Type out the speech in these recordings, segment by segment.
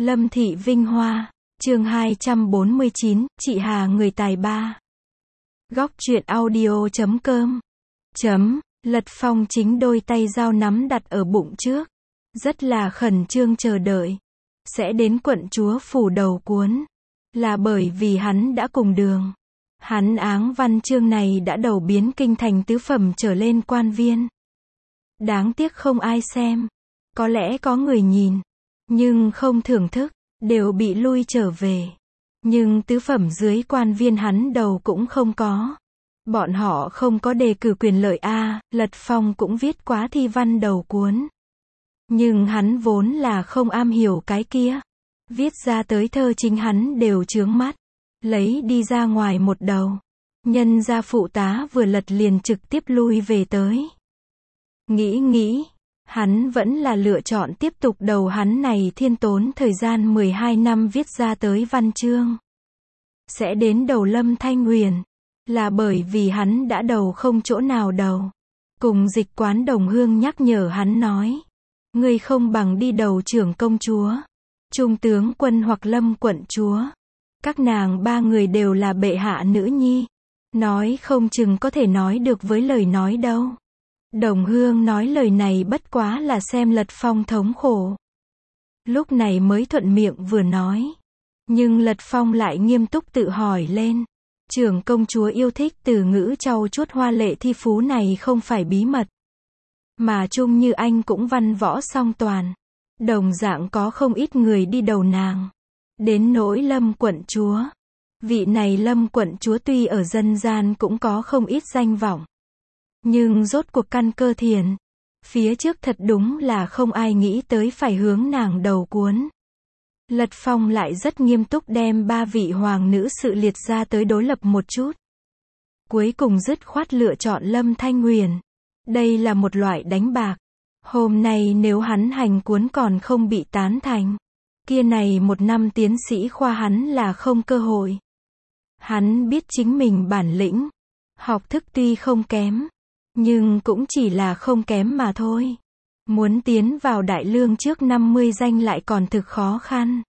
Lâm Thị Vinh Hoa, chương 249, chị Hà người tài ba. Góc truyện audio.com. Lật Phong chính đôi tay dao nắm đặt ở bụng trước. Rất là khẩn trương chờ đợi. Sẽ đến quận chúa phủ đầu cuốn. Là bởi vì hắn đã cùng đường. Hắn áng văn chương này đã đầu biến kinh thành tứ phẩm trở lên quan viên. Đáng tiếc không ai xem. Có lẽ có người nhìn. Nhưng không thưởng thức. Đều bị lui trở về. Nhưng tứ phẩm dưới quan viên hắn đầu cũng không có. Bọn họ không có đề cử quyền lợi a. Lật Phong cũng viết quá thi văn đầu cuốn. Nhưng hắn vốn là không am hiểu cái kia. Viết ra tới thơ chính hắn đều chướng mắt. Lấy đi ra ngoài một đầu. Nhân gia phụ tá vừa lật liền trực tiếp lui về tới. Nghĩ. Hắn vẫn là lựa chọn tiếp tục đầu hắn này thiên tốn thời gian 12 năm viết ra tới văn chương. Sẽ đến đầu Lâm Thanh Huyền. Là bởi vì hắn đã đầu không chỗ nào đầu. Cùng Dịch Quán Đồng Hương nhắc nhở hắn nói. Ngươi không bằng đi đầu trưởng công chúa. Trung tướng quân hoặc Lâm quận chúa. Các nàng ba người đều là bệ hạ nữ nhi. Nói không chừng có thể nói được với lời nói đâu. Đồng Hương nói lời này bất quá là xem Lật Phong thống khổ. Lúc này mới thuận miệng vừa nói. Nhưng Lật Phong lại nghiêm túc tự hỏi lên. Trưởng công chúa yêu thích từ ngữ trau chuốt hoa lệ thi phú này không phải bí mật. Mà Trung Như Anh cũng văn võ song toàn. Đồng dạng có không ít người đi đầu nàng. Đến nỗi Lâm quận chúa. Vị này Lâm quận chúa tuy ở dân gian cũng có không ít danh vọng. Nhưng rốt cuộc căn cơ thiền. Phía trước thật đúng là không ai nghĩ tới phải hướng nàng đầu cuốn. Lật Phong lại rất nghiêm túc đem ba vị hoàng nữ sự liệt ra tới đối lập một chút. Cuối cùng dứt khoát lựa chọn Lâm Thanh Huyền. Đây là một loại đánh bạc. Hôm nay nếu hắn hành cuốn còn không bị tán thành. Kia này một năm tiến sĩ khoa hắn là không cơ hội. Hắn biết chính mình bản lĩnh. Học thức tuy không kém. Nhưng cũng chỉ là không kém mà thôi. Muốn tiến vào đại lương trước 50 danh lại còn thực khó khăn.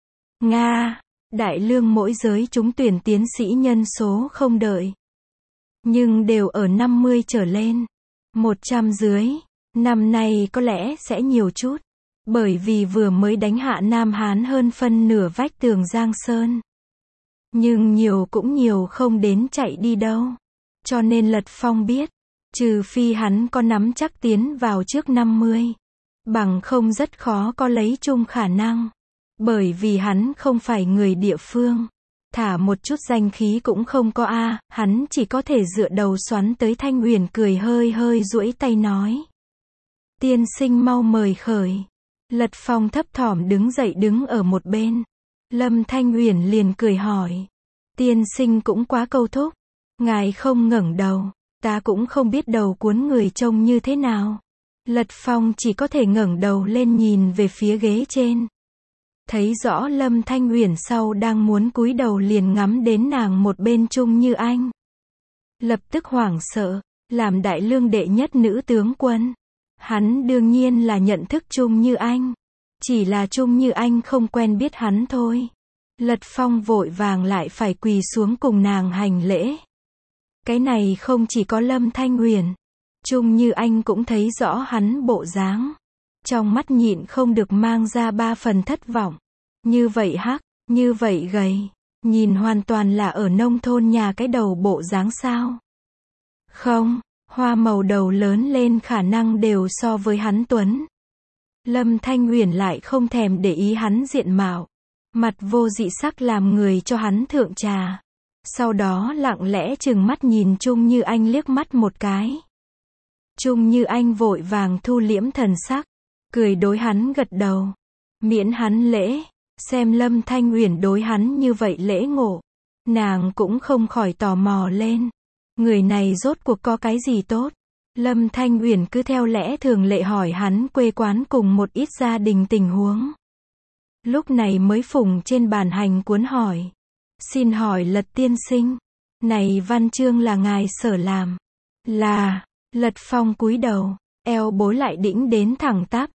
Nga, đại lương mỗi giới trúng tuyển tiến sĩ nhân số không đợi. Nhưng đều ở 50 trở lên. 100 dưới. Năm nay có lẽ sẽ nhiều chút. Bởi vì vừa mới đánh hạ Nam Hán hơn phân nửa vách tường Giang Sơn. Nhưng nhiều cũng nhiều không đến chạy đi đâu. Cho nên Lật Phong biết. Trừ phi hắn có nắm chắc tiến vào trước 50. Bằng không rất khó có lấy chung khả năng. Bởi vì hắn không phải người địa phương. Thả một chút danh khí cũng không có a. Hắn chỉ có thể dựa đầu xoắn tới Thanh Huyền cười hơi duỗi tay nói. Tiên sinh mau mời khởi. Lật Phong thấp thỏm đứng dậy đứng ở một bên. Lâm Thanh Huyền liền cười hỏi. Tiên sinh cũng quá câu thúc. Ngài không ngẩng đầu. Ta cũng không biết đầu cuốn người trông như thế nào. Lật Phong chỉ có thể ngẩng đầu lên nhìn về phía ghế trên. Thấy rõ Lâm Thanh Huyền sau đang muốn cúi đầu liền ngắm đến nàng một bên Trung Như Anh. Lập tức hoảng sợ, làm đại lương đệ nhất nữ tướng quân. Hắn đương nhiên là nhận thức Trung Như Anh. Chỉ là Trung Như Anh không quen biết hắn thôi. Lật Phong vội vàng lại phải quỳ xuống cùng nàng hành lễ. Cái này không chỉ có Lâm Thanh Huyền. Trung Như Anh cũng thấy rõ hắn bộ dáng. Trong mắt nhịn không được mang ra ba phần thất vọng. Như vậy hắc, như vậy gầy. Nhìn hoàn toàn là ở nông thôn nhà cái đầu bộ dáng sao. Không, hoa màu đầu lớn lên khả năng đều so với hắn tuấn. Lâm Thanh Huyền lại không thèm để ý hắn diện mạo. Mặt vô dị sắc làm người cho hắn thượng trà. Sau đó lặng lẽ chừng mắt nhìn Trung Như Anh liếc mắt một cái. Trung Như Anh vội vàng thu liễm thần sắc. Cười đối hắn gật đầu. Miễn hắn lễ. Xem Lâm Thanh Huyền đối hắn như vậy lễ ngộ. Nàng cũng không khỏi tò mò lên. Người này rốt cuộc có cái gì tốt. Lâm Thanh Huyền cứ theo lẽ thường lệ hỏi hắn quê quán cùng một ít gia đình tình huống. Lúc này mới phùng trên bàn hành cuốn hỏi. Xin hỏi Lật tiên sinh. Này văn chương là ngài sở làm. Là. Lật Phong cúi đầu. Eo bối lại đĩnh đến thẳng tắp.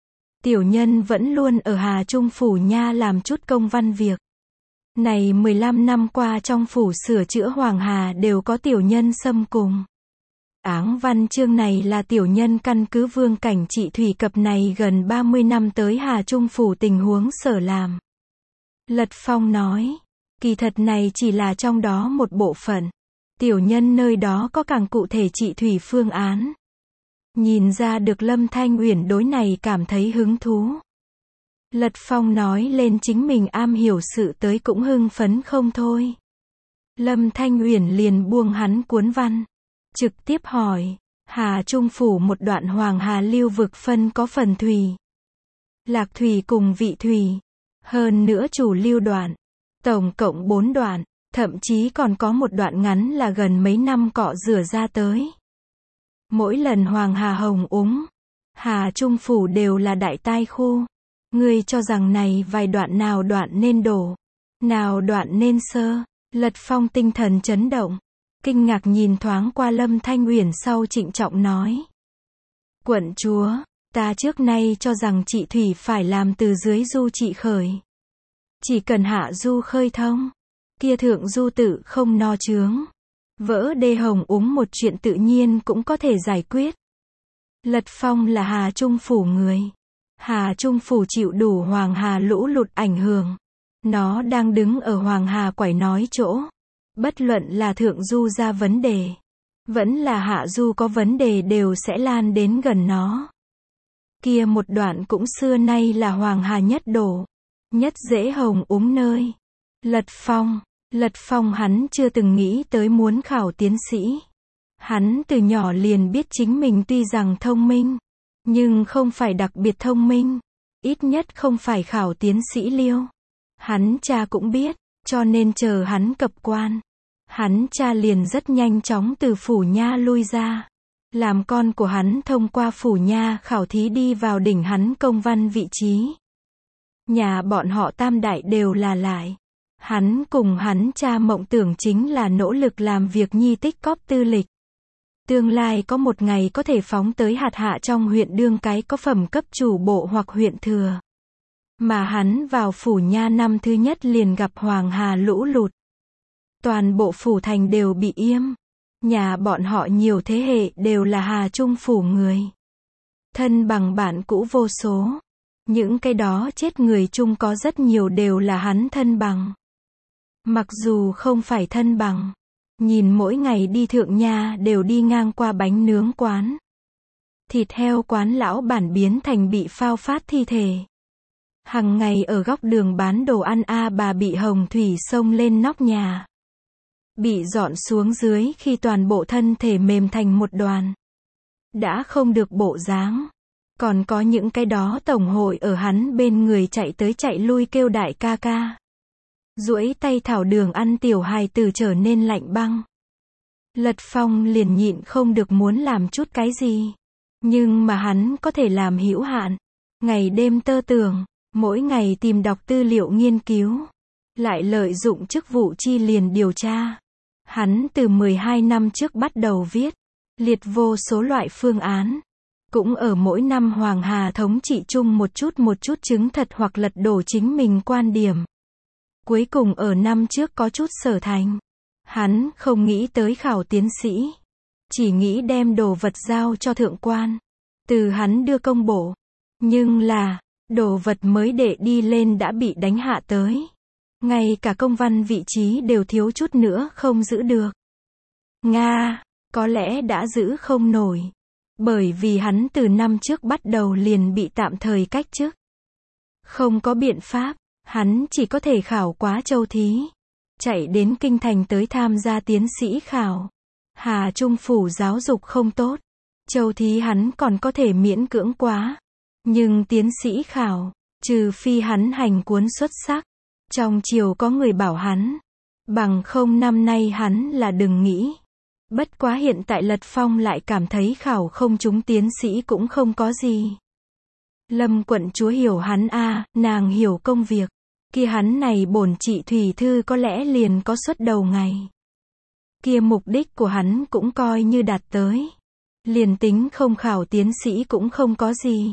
Tiểu nhân vẫn luôn ở Hà Trung phủ nha làm chút công văn việc. Này 15 năm qua trong phủ sửa chữa Hoàng Hà đều có tiểu nhân xâm cùng. Áng văn chương này là tiểu nhân căn cứ vương cảnh trị thủy cập này gần 30 năm tới Hà Trung phủ tình huống sở làm. Lật Phong nói, kỳ thật này chỉ là trong đó một bộ phận. Tiểu nhân nơi đó có càng cụ thể trị thủy phương án. Nhìn ra được Lâm Thanh Uyển đối này cảm thấy hứng thú. Lật Phong nói lên chính mình am hiểu sự tới cũng hưng phấn không thôi. Lâm Thanh Uyển liền buông hắn cuốn văn. Trực tiếp hỏi, Hà Trung phủ một đoạn Hoàng Hà lưu vực phân có phần thủy, lạc thủy cùng vị thủy. Hơn nữa chủ lưu đoạn. Tổng cộng 4 đoạn. Thậm chí còn có một đoạn ngắn là gần mấy năm cọ rửa ra tới. Mỗi lần Hoàng Hà hồng úng, Hà Trung phủ đều là đại tai khu. Ngươi cho rằng này vài đoạn nào đoạn nên đổ, nào đoạn nên sơ. Lật Phong tinh thần chấn động, kinh ngạc nhìn thoáng qua Lâm Thanh Uyển sau trịnh trọng nói. Quận chúa, ta trước nay cho rằng trị thủy phải làm từ dưới du trị khởi. Chỉ cần hạ du khơi thông, kia thượng du tự không no chướng. Vỡ đê hồng úng một chuyện tự nhiên cũng có thể giải quyết. Lật Phong là Hà Trung phủ người. Hà Trung phủ chịu đủ Hoàng Hà lũ lụt ảnh hưởng. Nó đang đứng ở Hoàng Hà quải nói chỗ. Bất luận là thượng du ra vấn đề, vẫn là hạ du có vấn đề đều sẽ lan đến gần nó. Kia một đoạn cũng xưa nay là Hoàng Hà nhất đổ, nhất dễ hồng úng nơi. Lật Phong hắn chưa từng nghĩ tới muốn khảo tiến sĩ. Hắn từ nhỏ liền biết chính mình tuy rằng thông minh, nhưng không phải đặc biệt thông minh. Ít nhất không phải khảo tiến sĩ liêu. Hắn cha cũng biết, cho nên chờ hắn cập quan. Hắn cha liền rất nhanh chóng từ phủ nha lui ra. Làm con của hắn thông qua phủ nha khảo thí đi vào đỉnh hắn công văn vị trí. Nhà bọn họ tam đại đều là lại. Hắn cùng hắn cha mộng tưởng chính là nỗ lực làm việc nhi tích cóp tư lịch. Tương lai có một ngày có thể phóng tới hạt hạ trong huyện đương cái có phẩm cấp chủ bộ hoặc huyện thừa. Mà hắn vào phủ nha năm thứ nhất liền gặp Hoàng Hà lũ lụt. Toàn bộ phủ thành đều bị yêm. Nhà bọn họ nhiều thế hệ đều là Hà Trung phủ người. Thân bằng bạn cũ vô số. Những cái đó chết người chung có rất nhiều đều là hắn thân bằng. Mặc dù không phải thân bằng, nhìn mỗi ngày đi thượng nha đều đi ngang qua bánh nướng quán. Thịt heo quán lão bản biến thành bị phao phát thi thể. Hằng ngày ở góc đường bán đồ ăn bà bị hồng thủy xông lên nóc nhà. Bị dọn xuống dưới khi toàn bộ thân thể mềm thành một đoàn. Đã không được bộ dáng. Còn có những cái đó tổng hội ở hắn bên người chạy tới chạy lui kêu đại ca ca. Duỗi tay thảo đường ăn tiểu hài tử trở nên lạnh băng. Lật Phong liền nhịn không được muốn làm chút cái gì. Nhưng mà hắn có thể làm hữu hạn. Ngày đêm tơ tưởng, mỗi ngày tìm đọc tư liệu nghiên cứu. Lại lợi dụng chức vụ chi liền điều tra. Hắn từ 12 năm trước bắt đầu viết. Liệt vô số loại phương án. Cũng ở mỗi năm Hoàng Hà thống trị chung một chút chứng thật hoặc lật đổ chính mình quan điểm. Cuối cùng ở năm trước có chút sở thành. Hắn không nghĩ tới khảo tiến sĩ. Chỉ nghĩ đem đồ vật giao cho thượng quan. Từ hắn đưa công bổ. Nhưng là, đồ vật mới để đi lên đã bị đánh hạ tới. Ngay cả công văn vị trí đều thiếu chút nữa không giữ được. Nga, có lẽ đã giữ không nổi. Bởi vì hắn từ năm trước bắt đầu liền bị tạm thời cách chức. Không có biện pháp, hắn chỉ có thể khảo quá châu thí. Chạy đến kinh thành tới tham gia tiến sĩ khảo. Hà Trung phủ giáo dục không tốt. Châu thí hắn còn có thể miễn cưỡng quá. Nhưng tiến sĩ khảo, trừ phi hắn hành cuốn xuất sắc. Trong triều có người bảo hắn. Bằng không năm nay hắn là đừng nghĩ. Bất quá hiện tại Lật Phong lại cảm thấy khảo không trúng tiến sĩ cũng không có gì. Lâm quận chúa hiểu hắn nàng hiểu công việc. Kia hắn này bổn trị thủy thư có lẽ liền có suất đầu ngày. Kia mục đích của hắn cũng coi như đạt tới. Liền tính không khảo tiến sĩ cũng không có gì.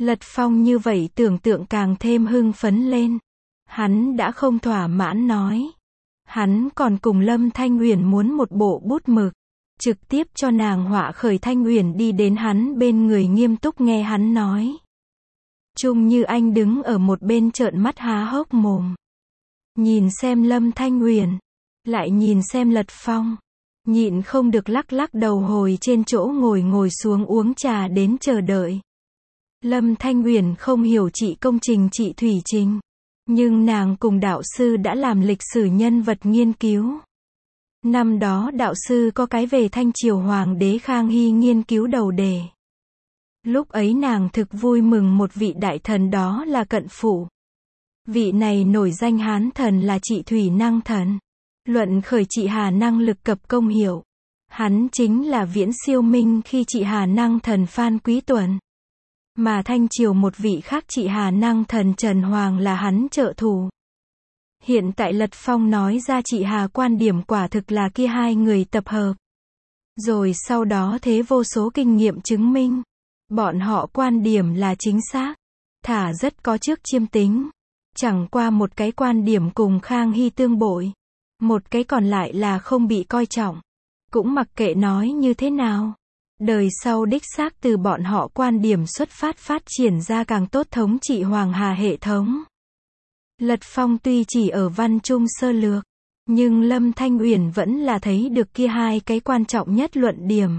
Lật Phong như vậy tưởng tượng càng thêm hưng phấn lên. Hắn đã không thỏa mãn nói. Hắn còn cùng Lâm Thanh Uyển muốn một bộ bút mực. Trực tiếp cho nàng họa khởi. Thanh Uyển đi đến hắn bên người nghiêm túc nghe hắn nói. Trung Như Anh đứng ở một bên trợn mắt há hốc mồm. Nhìn xem Lâm Thanh Uyển, lại nhìn xem Lật Phong. Nhịn không được lắc lắc đầu hồi trên chỗ ngồi xuống uống trà đến chờ đợi. Lâm Thanh Uyển không hiểu trị công trình trị thủy trình. Nhưng nàng cùng đạo sư đã làm lịch sử nhân vật nghiên cứu. Năm đó đạo sư có cái về Thanh Triều Hoàng đế Khang Hy nghiên cứu đầu đề. Lúc ấy nàng thực vui mừng một vị đại thần đó là Cận Phủ. Vị này nổi danh Hán thần là trị thủy năng thần. Luận khởi trị hà năng lực cập công hiệu. Hắn chính là viễn siêu minh khi trị hà năng thần Phan Quý Tuần. Mà Thanh Triều một vị khác trị hà năng thần Trần Hoàng là hắn trợ thủ. Hiện tại Lật Phong nói ra trị hà quan điểm quả thực là kia hai người tập hợp. Rồi sau đó thế vô số kinh nghiệm chứng minh. Bọn họ quan điểm là chính xác. Thả rất có trước chiêm tính. Chẳng qua một cái quan điểm cùng Khang Hy tương bội. Một cái còn lại là không bị coi trọng. Cũng mặc kệ nói như thế nào. Đời sau đích xác từ bọn họ quan điểm xuất phát triển ra càng tốt thống trị Hoàng Hà hệ thống. Lật Phong tuy chỉ ở văn trung sơ lược. Nhưng Lâm Thanh Uyển vẫn là thấy được kia hai cái quan trọng nhất luận điểm.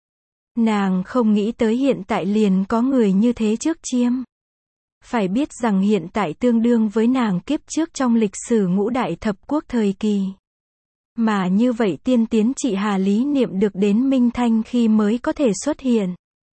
Nàng không nghĩ tới hiện tại liền có người như thế trước chiêm. Phải biết rằng hiện tại tương đương với nàng kiếp trước trong lịch sử ngũ đại thập quốc thời kỳ. Mà như vậy tiên tiến trị hà lý niệm được đến Minh Thanh khi mới có thể xuất hiện.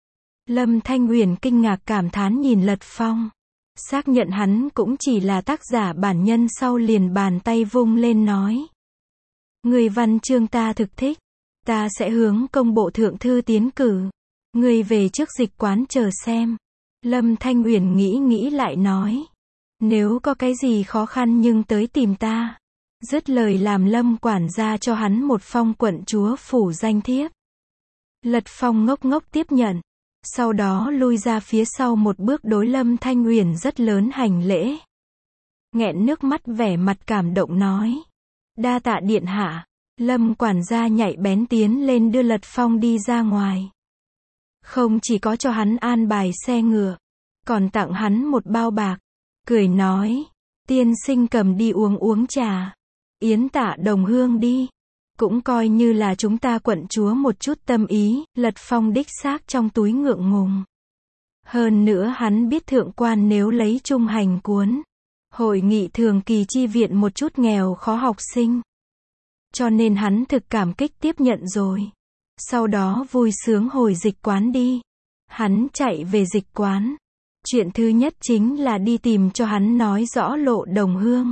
Lâm Thanh Uyển kinh ngạc cảm thán nhìn Lật Phong. Xác nhận hắn cũng chỉ là tác giả bản nhân sau liền bàn tay vung lên nói. Người văn chương ta thực thích. Ta sẽ hướng công bộ thượng thư tiến cử. Người về trước dịch quán chờ xem. Lâm Thanh Uyển nghĩ lại nói. Nếu có cái gì khó khăn nhưng tới tìm ta. Dứt lời làm Lâm quản gia cho hắn một phong quận chúa phủ danh thiếp. Lật Phong ngốc ngốc tiếp nhận. Sau đó lui ra phía sau một bước đối Lâm Thanh Uyển rất lớn hành lễ. Nghẹn nước mắt vẻ mặt cảm động nói. Đa tạ điện hạ. Lâm quản gia nhạy bén tiến lên đưa Lật Phong đi ra ngoài. Không chỉ có cho hắn an bài xe ngựa. Còn tặng hắn một bao bạc. Cười nói. Tiên sinh cầm đi uống trà. Yến tạ đồng hương đi. Cũng coi như là chúng ta quận chúa một chút tâm ý. Lật Phong đích xác trong túi ngượng ngùng. Hơn nữa hắn biết thượng quan nếu lấy trung hành cuốn. Hội nghị thường kỳ chi viện một chút nghèo khó học sinh. Cho nên hắn thực cảm kích tiếp nhận rồi. Sau đó vui sướng hồi dịch quán đi. Hắn chạy về dịch quán. Chuyện thứ nhất chính là đi tìm cho hắn nói rõ Lộ Đồng Hương.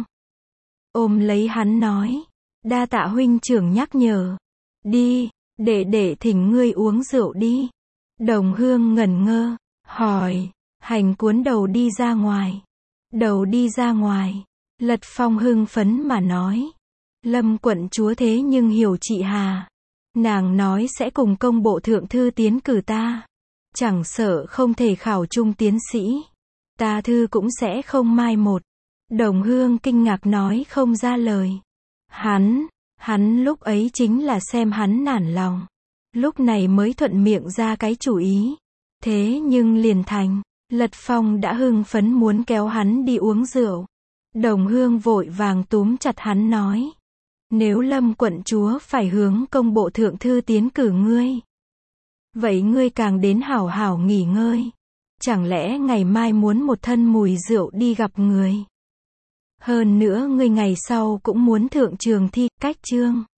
Ôm lấy hắn nói. Đa tạ huynh trưởng nhắc nhở. Đi, để thỉnh ngươi uống rượu đi. Đồng Hương ngẩn ngơ, hỏi. Hành cuốn đầu đi ra ngoài. Đầu đi ra ngoài. Lật Phong hưng phấn mà nói. Lâm quận chúa thế nhưng hiểu chị Hà. Nàng nói sẽ cùng công bộ thượng thư tiến cử ta. Chẳng sợ không thể khảo trung tiến sĩ. Ta thư cũng sẽ không mai một. Đồng Hương kinh ngạc nói không ra lời. Hắn lúc ấy chính là xem hắn nản lòng. Lúc này mới thuận miệng ra cái chủ ý. Thế nhưng liền thành. Lật Phong đã hưng phấn muốn kéo hắn đi uống rượu. Đồng Hương vội vàng túm chặt hắn nói. Nếu Lâm quận chúa phải hướng công bộ thượng thư tiến cử ngươi. Vậy ngươi càng đến hảo hảo nghỉ ngơi. Chẳng lẽ ngày mai muốn một thân mùi rượu đi gặp người. Hơn nữa ngươi ngày sau cũng muốn thượng trường thi, cách chương.